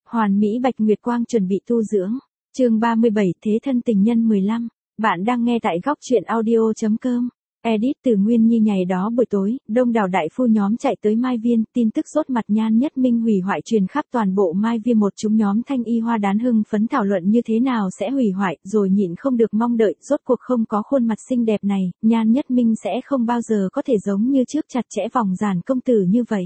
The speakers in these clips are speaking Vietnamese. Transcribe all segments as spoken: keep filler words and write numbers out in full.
Hoàn mỹ bạch nguyệt quang chuẩn bị tu dưỡng. Chương ba mươi bảy Thế thân tình nhân mười lăm. Bạn đang nghe tại góc truyện audio chấm com. Edit từ Nguyên Nhi. Ngày đó buổi tối, đông đảo đại phu nhóm chạy tới Mai Viên, tin tức sốt mặt Nhan Nhất Minh hủy hoại truyền khắp toàn bộ Mai Viên. Một chúng nhóm thanh y hoa đán hưng phấn thảo luận như thế nào sẽ hủy hoại, rồi nhịn không được mong đợi, rốt cuộc không có khuôn mặt xinh đẹp này, Nhan Nhất Minh sẽ không bao giờ có thể giống như trước chặt chẽ vòng Giản công tử như vậy.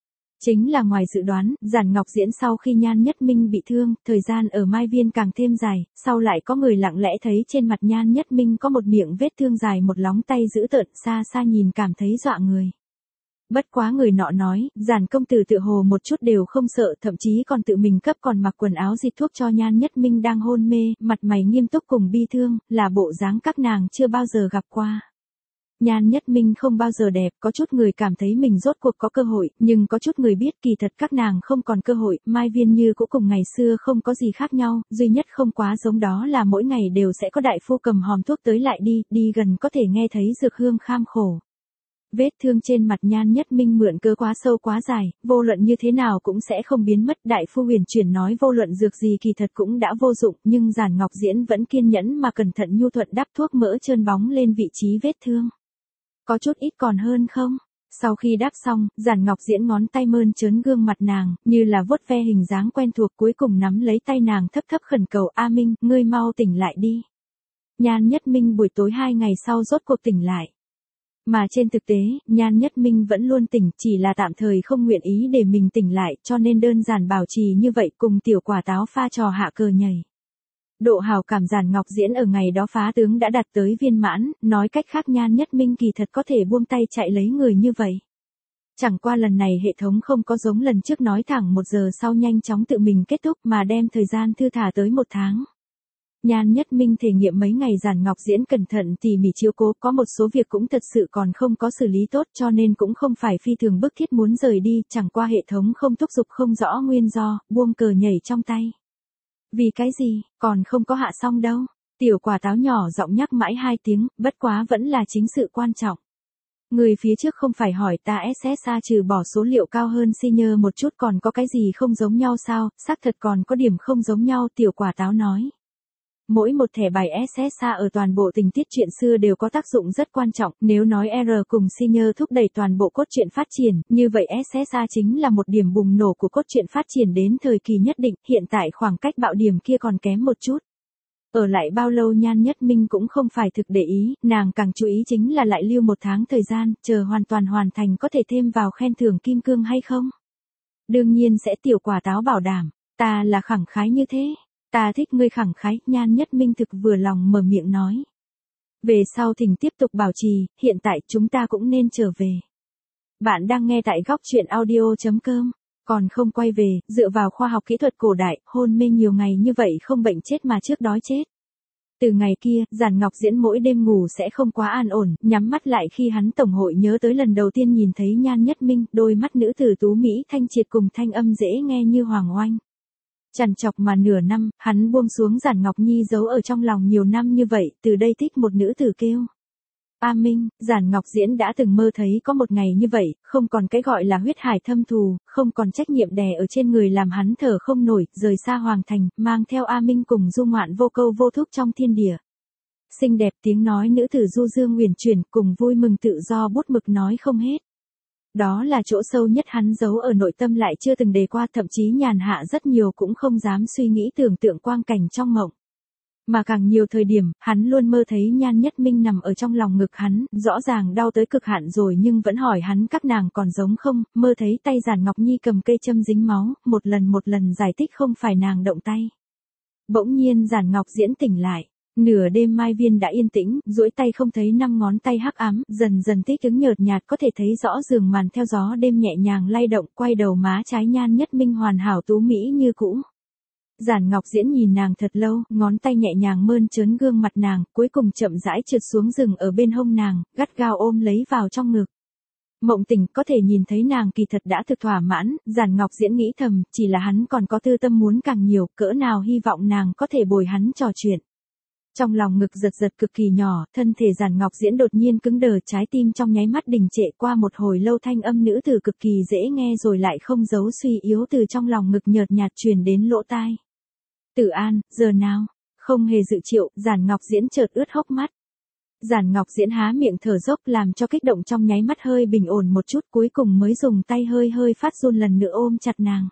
Chính là ngoài dự đoán, Giản Ngọc Diễn sau khi Nhan Nhất Minh bị thương, thời gian ở Mai Viên càng thêm dài, sau lại có người lặng lẽ thấy trên mặt Nhan Nhất Minh có một miệng vết thương dài một lóng tay dữ tợn, xa xa nhìn cảm thấy dọa người. Bất quá người nọ nói, Giản công tử tựa hồ một chút đều không sợ, thậm chí còn tự mình cấp còn mặc quần áo dịch thuốc cho Nhan Nhất Minh đang hôn mê, mặt mày nghiêm túc cùng bi thương, là bộ dáng các nàng chưa bao giờ gặp qua. Nhan Nhất Minh không bao giờ đẹp, có chút người cảm thấy mình rốt cuộc có cơ hội, nhưng có chút người biết kỳ thật các nàng không còn cơ hội, Mai Viên như cũng cùng ngày xưa không có gì khác nhau, duy nhất không quá giống đó là mỗi ngày đều sẽ có đại phu cầm hòm thuốc tới lại đi, đi gần có thể nghe thấy dược hương kham khổ. Vết thương trên mặt Nhan Nhất Minh mượn cớ quá sâu quá dài, vô luận như thế nào cũng sẽ không biến mất, đại phu huyền chuyển nói vô luận dược gì kỳ thật cũng đã vô dụng, nhưng Giản Ngọc Diễn vẫn kiên nhẫn mà cẩn thận nhu thuận đắp thuốc mỡ trơn bóng lên vị trí vết thương. Có chút ít còn hơn không? Sau khi đáp xong, Giản Ngọc Diễn ngón tay mơn trớn gương mặt nàng, như là vuốt ve hình dáng quen thuộc, cuối cùng nắm lấy tay nàng thấp thấp khẩn cầu, A Minh, ngươi mau tỉnh lại đi. Nhan Nhất Minh buổi tối hai ngày sau rốt cuộc tỉnh lại. Mà trên thực tế, Nhan Nhất Minh vẫn luôn tỉnh, chỉ là tạm thời không nguyện ý để mình tỉnh lại, cho nên đơn giản bảo trì như vậy, cùng tiểu quả táo pha trò hạ cờ nhảy. Độ hào cảm Giản Ngọc Diễn ở ngày đó phá tướng đã đạt tới viên mãn, nói cách khác Nhan Nhất Minh kỳ thật có thể buông tay chạy lấy người như vậy. Chẳng qua lần này hệ thống không có giống lần trước nói thẳng một giờ sau nhanh chóng tự mình kết thúc mà đem thời gian thư thả tới một tháng. Nhan Nhất Minh thể nghiệm mấy ngày Giản Ngọc Diễn cẩn thận tỉ mỉ chiếu cố, có một số việc cũng thật sự còn không có xử lý tốt cho nên cũng không phải phi thường bức thiết muốn rời đi, chẳng qua hệ thống không thúc giục không rõ nguyên do, buông cờ nhảy trong tay. Vì cái gì, còn không có hạ xong đâu. Tiểu quả táo nhỏ giọng nhắc mãi hai tiếng, bất quá vẫn là chính sự quan trọng. Người phía trước không phải hỏi ta ét ét a trừ bỏ số liệu cao hơn senior một chút còn có cái gì không giống nhau sao, xác thật còn có điểm không giống nhau, tiểu quả táo nói. Mỗi một thẻ bài ét ét a ở toàn bộ tình tiết truyện xưa đều có tác dụng rất quan trọng, nếu nói R cùng Senior thúc đẩy toàn bộ cốt truyện phát triển, như vậy ét ét a chính là một điểm bùng nổ của cốt truyện phát triển đến thời kỳ nhất định, hiện tại khoảng cách bạo điểm kia còn kém một chút. Ở lại bao lâu Nhan Nhất Minh cũng không phải thực để ý, nàng càng chú ý chính là lại lưu một tháng thời gian, chờ hoàn toàn hoàn thành có thể thêm vào khen thưởng kim cương hay không. Đương nhiên sẽ, tiểu quả táo bảo đảm, ta là khẳng khái như thế. Ta thích ngươi khẳng khái, Nhan Nhất Minh thực vừa lòng mở miệng nói. Về sau thỉnh tiếp tục bảo trì, hiện tại chúng ta cũng nên trở về. Bạn đang nghe tại góc truyện audio chấm com. Còn không quay về, dựa vào khoa học kỹ thuật cổ đại, hôn mê nhiều ngày như vậy không bệnh chết mà trước đói chết. Từ ngày kia, Giản Ngọc Diễn mỗi đêm ngủ sẽ không quá an ổn, nhắm mắt lại khi hắn tổng hội nhớ tới lần đầu tiên nhìn thấy Nhan Nhất Minh, đôi mắt nữ tử tú mỹ thanh triệt cùng thanh âm dễ nghe như hoàng oanh. Chằn chọc mà nửa năm, hắn buông xuống Giản Ngọc Nhi giấu ở trong lòng nhiều năm như vậy, từ đây thích một nữ tử kêu. A Minh, Giản Ngọc Diễn đã từng mơ thấy có một ngày như vậy, không còn cái gọi là huyết hải thâm thù, không còn trách nhiệm đè ở trên người làm hắn thở không nổi, rời xa hoàng thành, mang theo A Minh cùng du ngoạn vô câu vô thúc trong thiên địa. Xinh đẹp tiếng nói nữ tử du dương uyển chuyển, cùng vui mừng tự do bút mực nói không hết. Đó là chỗ sâu nhất hắn giấu ở nội tâm lại chưa từng đề qua, thậm chí nhàn hạ rất nhiều cũng không dám suy nghĩ tưởng tượng quang cảnh trong mộng. Mà càng nhiều thời điểm, hắn luôn mơ thấy Nhan Nhất Minh nằm ở trong lòng ngực hắn, rõ ràng đau tới cực hạn rồi nhưng vẫn hỏi hắn các nàng còn giống không, mơ thấy tay Giản Ngọc Nhi cầm cây châm dính máu, một lần một lần giải thích không phải nàng động tay. Bỗng nhiên Giản Ngọc Diễn tỉnh lại. Nửa đêm Mai Viên đã yên tĩnh, duỗi tay không thấy năm ngón tay hắc ám, dần dần thích ứng nhợt nhạt có thể thấy rõ giường màn theo gió đêm nhẹ nhàng lay động, quay đầu má trái Nhan Nhất Minh hoàn hảo tú mỹ như cũ. Giản Ngọc Diễn nhìn nàng thật lâu, ngón tay nhẹ nhàng mơn trớn gương mặt nàng, cuối cùng chậm rãi trượt xuống giường ở bên hông nàng, gắt gao ôm lấy vào trong ngực. Mộng tỉnh có thể nhìn thấy nàng kỳ thật đã thực thỏa mãn, Giản Ngọc Diễn nghĩ thầm, chỉ là hắn còn có tư tâm muốn càng nhiều, cỡ nào hy vọng nàng có thể bồi hắn trò chuyện. Trong lòng ngực giật giật cực kỳ nhỏ, thân thể Giản Ngọc Diễn đột nhiên cứng đờ, trái tim trong nháy mắt đình trệ, qua một hồi lâu thanh âm nữ tử cực kỳ dễ nghe rồi lại không giấu suy yếu từ trong lòng ngực nhợt nhạt truyền đến lỗ tai. Tử An, giờ nào? Không hề dự triệu, Giản Ngọc Diễn chợt ướt hốc mắt. Giản Ngọc Diễn há miệng thở dốc làm cho kích động trong nháy mắt hơi bình ổn một chút, cuối cùng mới dùng tay hơi hơi phát run lần nữa ôm chặt nàng.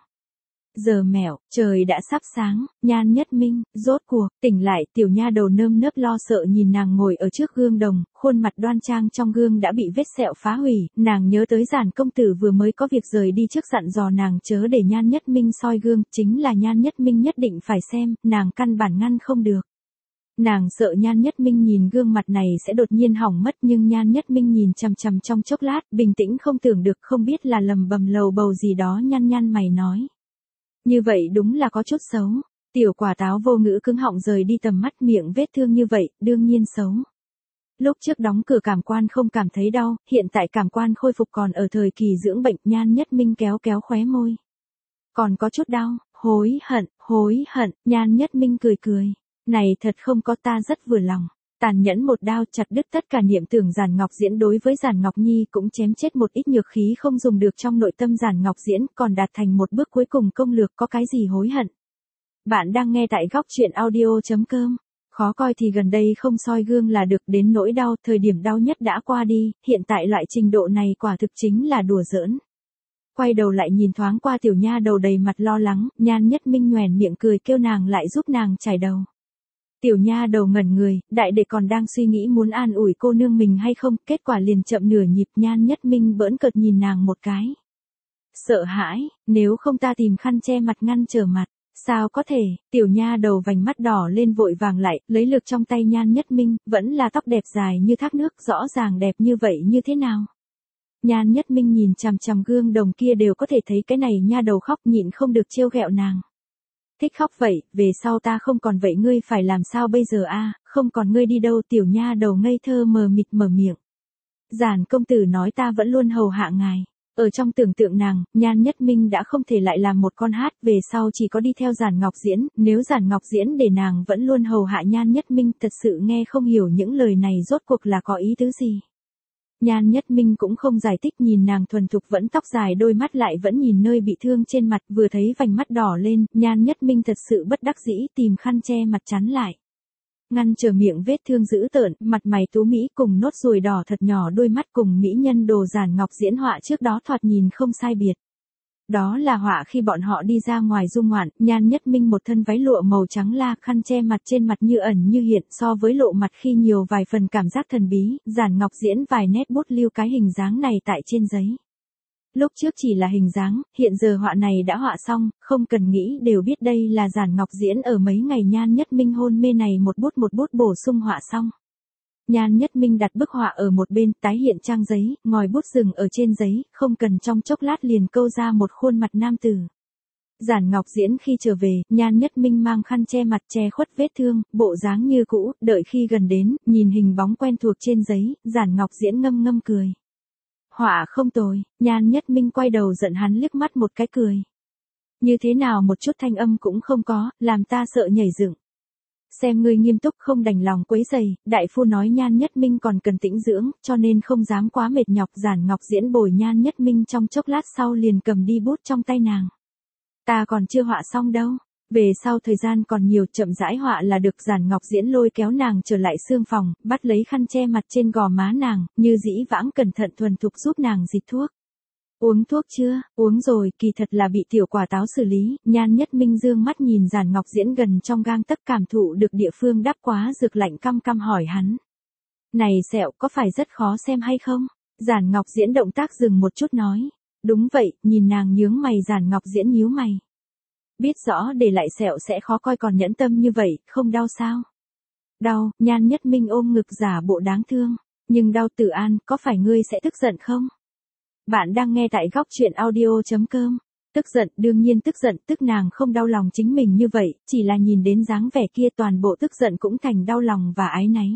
Giờ mẹo, trời đã sắp sáng, Nhan Nhất Minh, rốt cuộc, tỉnh lại, tiểu nha đầu nơm nớp lo sợ nhìn nàng ngồi ở trước gương đồng, khuôn mặt đoan trang trong gương đã bị vết sẹo phá hủy, nàng nhớ tới Giản công tử vừa mới có việc rời đi trước dặn dò nàng chớ để Nhan Nhất Minh soi gương, chính là Nhan Nhất Minh nhất định phải xem, nàng căn bản ngăn không được. Nàng sợ Nhan Nhất Minh nhìn gương mặt này sẽ đột nhiên hỏng mất nhưng Nhan Nhất Minh nhìn chằm chằm trong chốc lát, bình tĩnh không tưởng được không biết là lầm bầm lầu bầu gì đó nhăn nhăn mày nói. Như vậy đúng là có chút xấu. Tiểu quả táo vô ngữ cứng họng rời đi tầm mắt, miệng vết thương như vậy, đương nhiên xấu. Lúc trước đóng cửa cảm quan không cảm thấy đau, hiện tại cảm quan khôi phục còn ở thời kỳ dưỡng bệnh, Nhan Nhất Minh kéo kéo khóe môi. Còn có chút đau, hối hận, hối hận, Nhan Nhất Minh cười cười. Này thật không có, ta rất vừa lòng. Tàn nhẫn một đao chặt đứt tất cả niệm tưởng Giản Ngọc Diễn đối với Giản Ngọc Nhi cũng chém chết một ít nhược khí không dùng được trong nội tâm Giản Ngọc Diễn, còn đạt thành một bước cuối cùng công lược, có cái gì hối hận. Bạn đang nghe tại góc truyện audio chấm com. Khó coi thì gần đây không soi gương là được, đến nỗi đau, thời điểm đau nhất đã qua đi, hiện tại loại trình độ này quả thực chính là đùa giỡn. Quay đầu lại nhìn thoáng qua tiểu nha đầu đầy mặt lo lắng, Nhan Nhất Minh nhoẻn miệng cười kêu nàng lại giúp nàng chải đầu. Tiểu nha đầu ngẩn người, đại đệ còn đang suy nghĩ muốn an ủi cô nương mình hay không, kết quả liền chậm nửa nhịp. Nhan Nhất Minh bỡn cợt nhìn nàng một cái. Sợ hãi, nếu không ta tìm khăn che mặt ngăn trở mặt, sao có thể, tiểu nha đầu vành mắt đỏ lên vội vàng lại, lấy lực trong tay Nhan Nhất Minh, vẫn là tóc đẹp dài như thác nước, rõ ràng đẹp như vậy như thế nào. Nhan Nhất Minh nhìn chằm chằm gương đồng kia đều có thể thấy cái này nha đầu khóc, nhịn không được trêu ghẹo nàng. Thích khóc vậy, về sau ta không còn vậy ngươi phải làm sao bây giờ a? Không còn ngươi đi đâu, tiểu nha đầu ngây thơ mờ mịt mở miệng. Giản công tử nói ta vẫn luôn hầu hạ ngài. Ở trong tưởng tượng nàng, Nhan Nhất Minh đã không thể lại làm một con hát, về sau chỉ có đi theo Giản Ngọc Diễn, nếu Giản Ngọc Diễn để nàng vẫn luôn hầu hạ Nhan Nhất Minh, thật sự nghe không hiểu những lời này rốt cuộc là có ý tứ gì. Nhan Nhất Minh cũng không giải thích, nhìn nàng thuần thục vẫn tóc dài, đôi mắt lại vẫn nhìn nơi bị thương trên mặt, vừa thấy vành mắt đỏ lên, Nhan Nhất Minh thật sự bất đắc dĩ tìm khăn che mặt chắn lại. Ngăn trở miệng vết thương dữ tợn, mặt mày tú mỹ cùng nốt ruồi đỏ thật nhỏ, đôi mắt cùng mỹ nhân đồ Giản Ngọc Diễn họa trước đó thoạt nhìn không sai biệt. Đó là họa khi bọn họ đi ra ngoài du ngoạn, Nhan Nhất Minh một thân váy lụa màu trắng la, khăn che mặt trên mặt như ẩn như hiện, so với lộ mặt khi nhiều vài phần cảm giác thần bí, Giản Ngọc Diễn vài nét bút lưu cái hình dáng này tại trên giấy. Lúc trước chỉ là hình dáng, hiện giờ họa này đã họa xong, không cần nghĩ đều biết đây là Giản Ngọc Diễn ở mấy ngày Nhan Nhất Minh hôn mê này một bút một bút bổ sung họa xong. Nhan Nhất Minh đặt bức họa ở một bên, tái hiện trang giấy, ngòi bút dừng ở trên giấy, không cần trong chốc lát liền câu ra một khuôn mặt nam tử. Giản Ngọc Diễn khi trở về, Nhan Nhất Minh mang khăn che mặt che khuất vết thương, bộ dáng như cũ, đợi khi gần đến, nhìn hình bóng quen thuộc trên giấy, Giản Ngọc Diễn ngâm ngâm cười. Họa không tồi, Nhan Nhất Minh quay đầu giận hắn liếc mắt một cái cười. Như thế nào một chút thanh âm cũng không có, làm ta sợ nhảy dựng. Xem ngươi nghiêm túc không đành lòng quấy rầy, đại phu nói Nhan Nhất Minh còn cần tĩnh dưỡng, cho nên không dám quá mệt nhọc. Giản Ngọc Diễn bồi Nhan Nhất Minh trong chốc lát sau liền cầm đi bút trong tay nàng. Ta còn chưa họa xong đâu, về sau thời gian còn nhiều, chậm rãi họa là được. Giản Ngọc Diễn lôi kéo nàng trở lại xương phòng, bắt lấy khăn che mặt trên gò má nàng, như dĩ vãng cẩn thận thuần thục giúp nàng dịch thuốc. Uống thuốc chưa? Uống rồi, kỳ thật là bị tiểu quả táo xử lý. Nhan Nhất Minh dương mắt nhìn Giản Ngọc Diễn gần trong gang tấc, cảm thụ được địa phương đắp quá dược lạnh, căm căm hỏi hắn. Này sẹo có phải rất khó xem hay không? Giản Ngọc Diễn động tác dừng một chút nói. Đúng vậy, nhìn nàng nhướng mày. Giản Ngọc Diễn nhíu mày. Biết rõ để lại sẹo sẽ khó coi còn nhẫn tâm như vậy, không đau sao? Đau, Nhan Nhất Minh ôm ngực giả bộ đáng thương. Nhưng đau. Tử An, có phải ngươi sẽ tức giận không? Bạn đang nghe tại góc truyện audio chấm com. Tức giận, đương nhiên tức giận, tức nàng không đau lòng chính mình như vậy, chỉ là nhìn đến dáng vẻ kia toàn bộ tức giận cũng thành đau lòng và áy náy.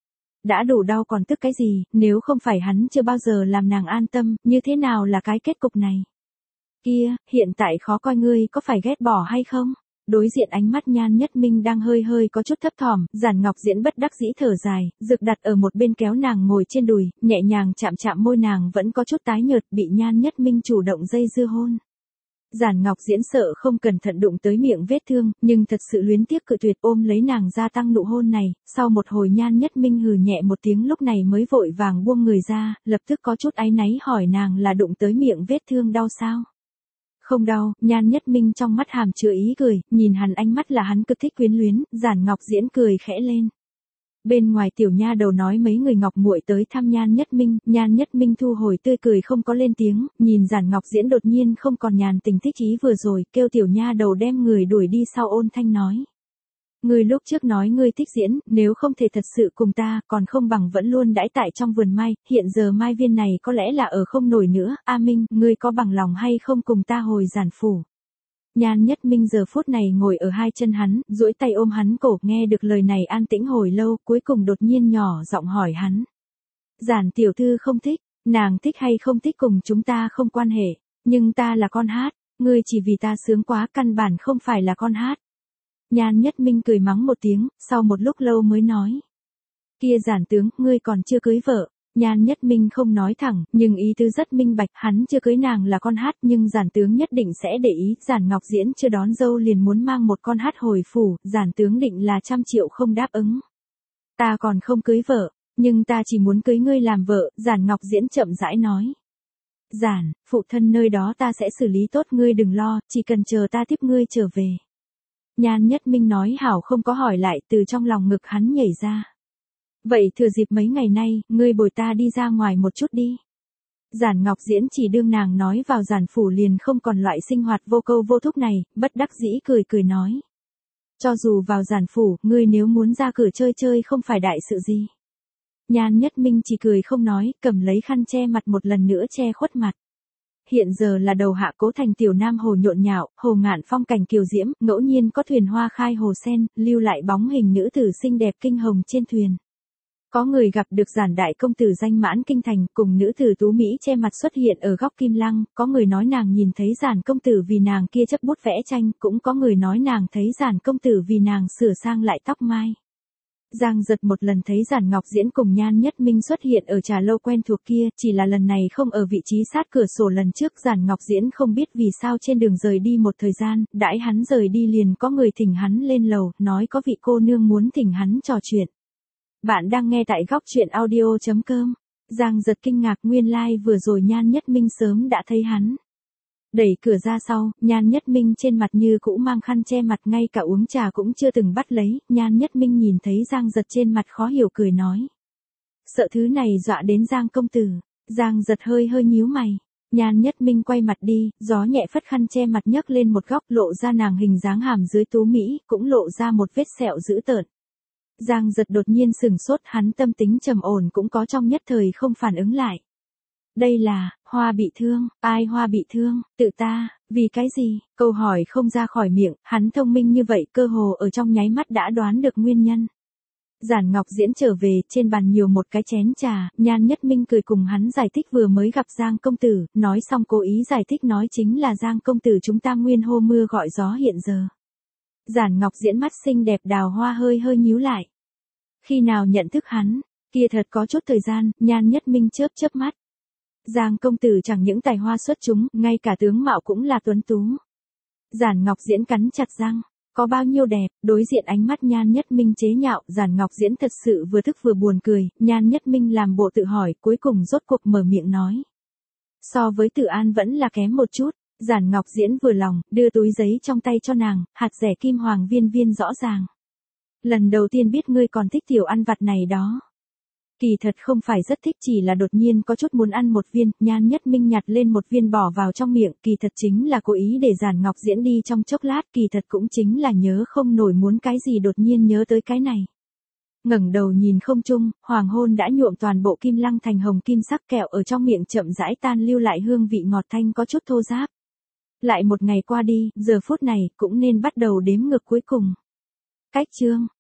Đã đủ đau còn tức cái gì, nếu không phải hắn chưa bao giờ làm nàng an tâm, như thế nào là cái kết cục này? Kia, hiện tại khó coi, ngươi có phải ghét bỏ hay không? Đối diện ánh mắt Nhan Nhất Minh đang hơi hơi có chút thấp thỏm, Giản Ngọc Diễn bất đắc dĩ thở dài, rực đặt ở một bên kéo nàng ngồi trên đùi, nhẹ nhàng chạm chạm môi nàng vẫn có chút tái nhợt, bị Nhan Nhất Minh chủ động dây dưa hôn. Giản Ngọc Diễn sợ không cẩn thận đụng tới miệng vết thương, nhưng thật sự luyến tiếc cự tuyệt ôm lấy nàng gia tăng nụ hôn này, sau một hồi Nhan Nhất Minh hừ nhẹ một tiếng lúc này mới vội vàng buông người ra, lập tức có chút áy náy hỏi nàng là đụng tới miệng vết thương đau sao? Không đau, Nhan Nhất Minh trong mắt hàm chứa ý cười, nhìn hắn ánh mắt là hắn cực thích quyến luyến, Giản Ngọc Diễn cười khẽ lên. Bên ngoài tiểu nha đầu nói mấy người Ngọc muội tới thăm Nhan Nhất Minh, Nhan Nhất Minh thu hồi tươi cười không có lên tiếng, nhìn Giản Ngọc Diễn đột nhiên không còn nhàn tình thích ý vừa rồi, kêu tiểu nha đầu đem người đuổi đi sau ôn thanh nói. Ngươi lúc trước nói ngươi thích diễn, nếu không thể thật sự cùng ta, còn không bằng vẫn luôn đãi tại trong vườn mai, hiện giờ mai viên này có lẽ là ở không nổi nữa, A Minh, ngươi có bằng lòng hay không cùng ta hồi giản phủ. Nhan Nhất Minh giờ phút này ngồi ở hai chân hắn, duỗi tay ôm hắn cổ, nghe được lời này an tĩnh hồi lâu, cuối cùng đột nhiên nhỏ giọng hỏi hắn. Giản tiểu thư không thích, nàng thích hay không thích cùng chúng ta không quan hệ, nhưng ta là con hát, ngươi chỉ vì ta sướng quá căn bản không phải là con hát. Nhan Nhất Minh cười mắng một tiếng, sau một lúc lâu mới nói. Kia Giản tướng, ngươi còn chưa cưới vợ. Nhan Nhất Minh không nói thẳng, nhưng ý tứ rất minh bạch, hắn chưa cưới nàng là con hát, nhưng Giản tướng nhất định sẽ để ý, Giản Ngọc Diễn chưa đón dâu liền muốn mang một con hát hồi phủ, Giản tướng định là trăm triệu không đáp ứng. Ta còn không cưới vợ, nhưng ta chỉ muốn cưới ngươi làm vợ, Giản Ngọc Diễn chậm rãi nói. Giản, phụ thân nơi đó ta sẽ xử lý tốt, ngươi đừng lo, chỉ cần chờ ta tiếp ngươi trở về. Nhan Nhất Minh nói hảo không có hỏi lại, từ trong lòng ngực hắn nhảy ra. Vậy thừa dịp mấy ngày nay, ngươi bồi ta đi ra ngoài một chút đi. Giản Ngọc Diễn chỉ đương nàng nói vào giản phủ liền không còn loại sinh hoạt vô câu vô thúc này, bất đắc dĩ cười cười nói. Cho dù vào giản phủ, ngươi nếu muốn ra cửa chơi chơi không phải đại sự gì. Nhan Nhất Minh chỉ cười không nói, cầm lấy khăn che mặt một lần nữa che khuất mặt. Hiện giờ là đầu hạ Cố Thành tiểu nam hồ nhộn nhạo, hồ ngạn phong cảnh kiều diễm, ngẫu nhiên có thuyền hoa khai hồ sen, lưu lại bóng hình nữ tử xinh đẹp kinh hồng trên thuyền. Có người gặp được Giản đại công tử danh mãn kinh thành, cùng nữ tử tú Mỹ che mặt xuất hiện ở góc kim lăng, có người nói nàng nhìn thấy Giản công tử vì nàng kia chấp bút vẽ tranh, cũng có người nói nàng thấy Giản công tử vì nàng sửa sang lại tóc mai. Giang Giật một lần thấy Giản Ngọc Diễn cùng Nhan Nhất Minh xuất hiện ở trà lâu quen thuộc kia, chỉ là lần này không ở vị trí sát cửa sổ lần trước, Giản Ngọc Diễn không biết vì sao trên đường rời đi một thời gian, đãi hắn rời đi liền có người thỉnh hắn lên lầu, nói có vị cô nương muốn thỉnh hắn trò chuyện. Bạn đang nghe tại góc chuyện audio chấm com. Giang Giật kinh ngạc, nguyên lai like vừa rồi Nhan Nhất Minh sớm đã thấy hắn. Đẩy cửa ra sau, Nhan Nhất Minh trên mặt như cũ mang khăn che mặt, ngay cả uống trà cũng chưa từng bắt lấy, Nhan Nhất Minh nhìn thấy Giang Giật trên mặt khó hiểu cười nói. Sợ thứ này dọa đến Giang công tử. Giang Giật hơi hơi nhíu mày. Nhan Nhất Minh quay mặt đi, gió nhẹ phất khăn che mặt nhấc lên một góc, lộ ra nàng hình dáng hàm dưới tú Mỹ, cũng lộ ra một vết sẹo dữ tợn. Giang Giật đột nhiên sừng sốt, hắn tâm tính trầm ổn cũng có trong nhất thời không phản ứng lại. Đây là, Hoa bị thương, ai Hoa bị thương, tự ta, vì cái gì, câu hỏi không ra khỏi miệng, hắn thông minh như vậy cơ hồ ở trong nháy mắt đã đoán được nguyên nhân. Giản Ngọc Diễn trở về, trên bàn nhiều một cái chén trà, Nhan Nhất Minh cười cùng hắn giải thích vừa mới gặp Giang công tử, nói xong cố ý giải thích nói chính là Giang công tử chúng ta nguyên hô mưa gọi gió hiện giờ. Giản Ngọc Diễn mắt xinh đẹp đào hoa hơi hơi nhíu lại. Khi nào nhận thức hắn, kia thật có chút thời gian, Nhan Nhất Minh chớp chớp mắt. Giang công tử chẳng những tài hoa xuất chúng, ngay cả tướng mạo cũng là tuấn tú. Giản Ngọc Diễn cắn chặt răng, có bao nhiêu đẹp, đối diện ánh mắt Nhan Nhất Minh chế nhạo, Giản Ngọc Diễn thật sự vừa thức vừa buồn cười, Nhan Nhất Minh làm bộ tự hỏi, cuối cùng rốt cuộc mở miệng nói. So với Tử An vẫn là kém một chút. Giản Ngọc Diễn vừa lòng, đưa túi giấy trong tay cho nàng, hạt rẻ kim hoàng viên viên rõ ràng. Lần đầu tiên biết ngươi còn thích tiểu ăn vặt này đó. Kỳ thật không phải rất thích, chỉ là đột nhiên có chút muốn ăn một viên, Nhan Nhất Minh nhặt lên một viên bỏ vào trong miệng, kỳ thật chính là cố ý để Giản Ngọc Diễn đi trong chốc lát, kỳ thật cũng chính là nhớ không nổi muốn cái gì đột nhiên nhớ tới cái này. Ngẩng đầu nhìn không trung, hoàng hôn đã nhuộm toàn bộ kim lăng thành hồng kim sắc, kẹo ở trong miệng chậm rãi tan lưu lại hương vị ngọt thanh có chút thô ráp. Lại một ngày qua đi, giờ phút này cũng nên bắt đầu đếm ngược cuối cùng. Cách chương